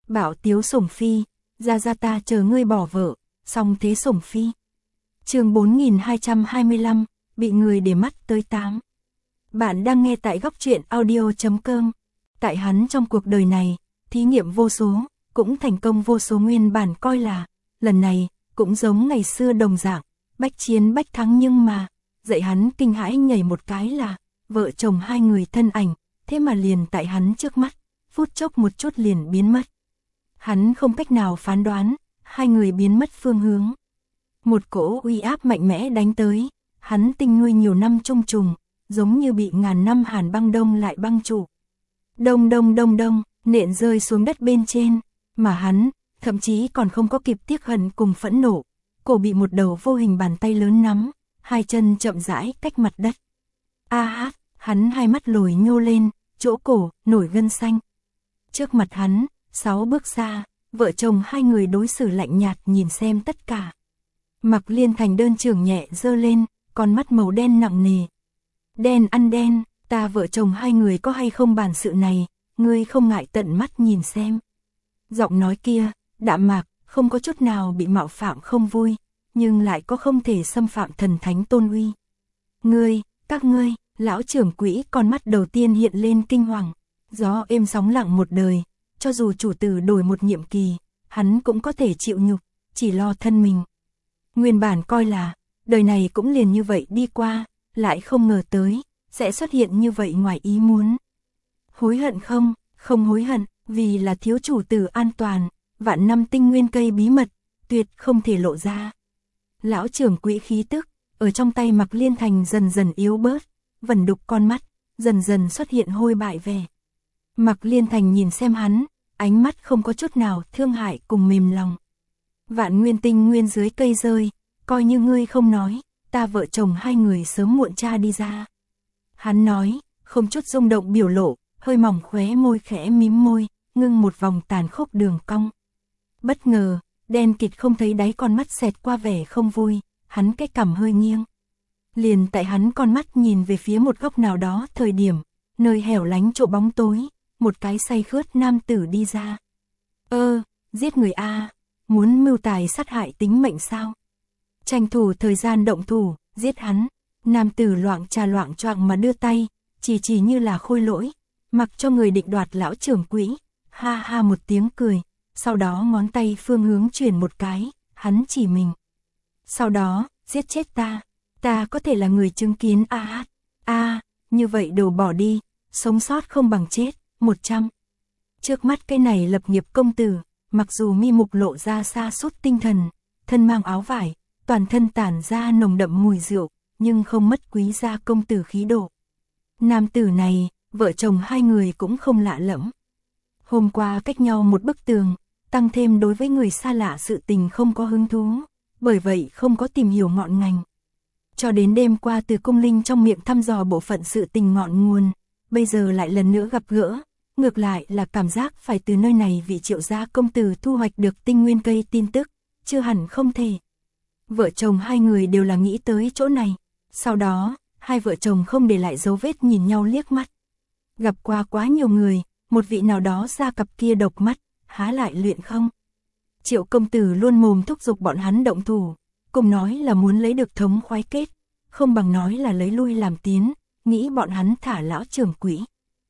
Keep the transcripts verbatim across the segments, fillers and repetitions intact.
Bảo tiếu sủng phi, ra ra ta chờ ngươi bỏ vợ, xong thế sủng phi. Chương bốn nghìn hai trăm hai mươi lăm, bị người để mắt tới tám. Bạn đang nghe tại góc truyện audio chấm com. Tại hắn trong cuộc đời này, thí nghiệm vô số, cũng thành công vô số, nguyên bản coi là, lần này, cũng giống ngày xưa đồng dạng, bách chiến bách thắng, nhưng mà, dạy hắn kinh hãi nhảy một cái là, vợ chồng hai người thân ảnh, thế mà liền tại hắn trước mắt, phút chốc một chút liền biến mất. Hắn không cách nào phán đoán, hai người biến mất phương hướng. Một cỗ uy áp mạnh mẽ đánh tới, hắn tinh nuôi nhiều năm trung trùng, giống như bị ngàn năm hàn băng đông lại băng trụ. Đông đông đông đông, nện rơi xuống đất bên trên, mà hắn, thậm chí còn không có kịp tiếc hận cùng phẫn nộ, cổ bị một đầu vô hình bàn tay lớn nắm, hai chân chậm rãi cách mặt đất. A hát, hắn hai mắt lồi nhô lên, chỗ cổ, nổi gân xanh. Trước mặt hắn, sáu bước xa, vợ chồng hai người đối xử lạnh nhạt nhìn xem tất cả. Mặc Liên Thành đơn trưởng nhẹ giơ lên, con mắt màu đen nặng nề. Đen ăn đen, ta vợ chồng hai người có hay không bản sự này, ngươi không ngại tận mắt nhìn xem. Giọng nói kia, đạm mạc, không có chút nào bị mạo phạm không vui, nhưng lại có không thể xâm phạm thần thánh tôn uy. Ngươi, các ngươi, lão trưởng quỹ con mắt đầu tiên hiện lên kinh hoàng. Gió êm sóng lặng một đời, cho dù chủ tử đổi một nhiệm kỳ, hắn cũng có thể chịu nhục, chỉ lo thân mình. Nguyên bản coi là, đời này cũng liền như vậy đi qua, lại không ngờ tới, sẽ xuất hiện như vậy ngoài ý muốn. Hối hận không? Không hối hận, vì là thiếu chủ tử an toàn, vạn năm tinh nguyên cây bí mật, tuyệt không thể lộ ra. Lão trưởng quỹ khí tức, ở trong tay Mặc Liên Thành dần dần yếu bớt, vẩn đục con mắt, dần dần xuất hiện hôi bại vẻ. Mặc Liên Thành nhìn xem hắn, ánh mắt không có chút nào thương hại cùng mềm lòng. Vạn nguyên tinh nguyên dưới cây rơi, coi như ngươi không nói, ta vợ chồng hai người sớm muộn cha đi ra. Hắn nói, không chút rung động biểu lộ, hơi mỏng khóe môi khẽ mím môi, ngưng một vòng tàn khốc đường cong. Bất ngờ, đen kịt không thấy đáy con mắt xẹt qua vẻ không vui, hắn cái cằm hơi nghiêng. Liền tại hắn con mắt nhìn về phía một góc nào đó thời điểm, nơi hẻo lánh chỗ bóng tối, một cái say khướt nam tử đi ra. Ơ, giết người a, muốn mưu tài sát hại tính mệnh sao? Tranh thủ thời gian động thủ, giết hắn. Nam tử loạng trà loạng choạng mà đưa tay, chỉ chỉ như là khôi lỗi, mặc cho người định đoạt lão trưởng quỹ, ha ha một tiếng cười, sau đó ngón tay phương hướng chuyển một cái, hắn chỉ mình. Sau đó, giết chết ta, ta có thể là người chứng kiến a hát, a, như vậy đồ bỏ đi, sống sót không bằng chết, một trăm. Trước mắt cái này lập nghiệp công tử, mặc dù mi mục lộ ra sa sút tinh thần, thân mang áo vải, toàn thân tản ra nồng đậm mùi rượu, nhưng không mất quý gia công tử khí độ. Nam tử này, vợ chồng hai người cũng không lạ lẫm. Hôm qua cách nhau một bức tường, tăng thêm đối với người xa lạ sự tình không có hứng thú, bởi vậy không có tìm hiểu ngọn ngành. Cho đến đêm qua từ cung linh trong miệng thăm dò bộ phận sự tình ngọn nguồn, bây giờ lại lần nữa gặp gỡ, ngược lại là cảm giác phải từ nơi này vị Triệu gia công tử thu hoạch được tinh nguyên cây tin tức, chưa hẳn không thể. Vợ chồng hai người đều là nghĩ tới chỗ này. Sau đó, hai vợ chồng không để lại dấu vết nhìn nhau liếc mắt. Gặp qua quá nhiều người, một vị nào đó ra cặp kia độc mắt, há lại luyện không? Triệu công tử luôn mồm thúc giục bọn hắn động thủ, cùng nói là muốn lấy được thống khoái kết, không bằng nói là lấy lui làm tiến, nghĩ bọn hắn thả lão trưởng quỹ.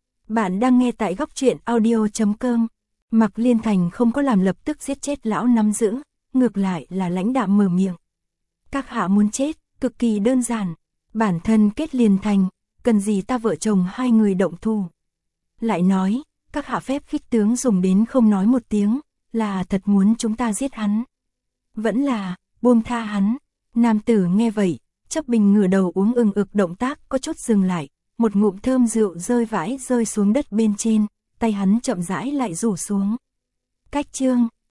Bạn đang nghe tại góc truyện audio chấm com. Mặc Liên Thành không có làm lập tức giết chết lão nắm giữ, ngược lại là lãnh đạm mở miệng. Các hạ muốn chết, cực kỳ đơn giản, bản thân kết liền thành, cần gì ta vợ chồng hai người động thủ. Lại nói, các hạ phép khích tướng dùng đến không nói một tiếng, là thật muốn chúng ta giết hắn. Vẫn là, buông tha hắn. Nam tử nghe vậy, chấp bình ngửa đầu uống ừng ực, động tác có chút dừng lại, một ngụm thơm rượu rơi vãi rơi xuống đất bên trên, tay hắn chậm rãi lại rủ xuống. Cách chương,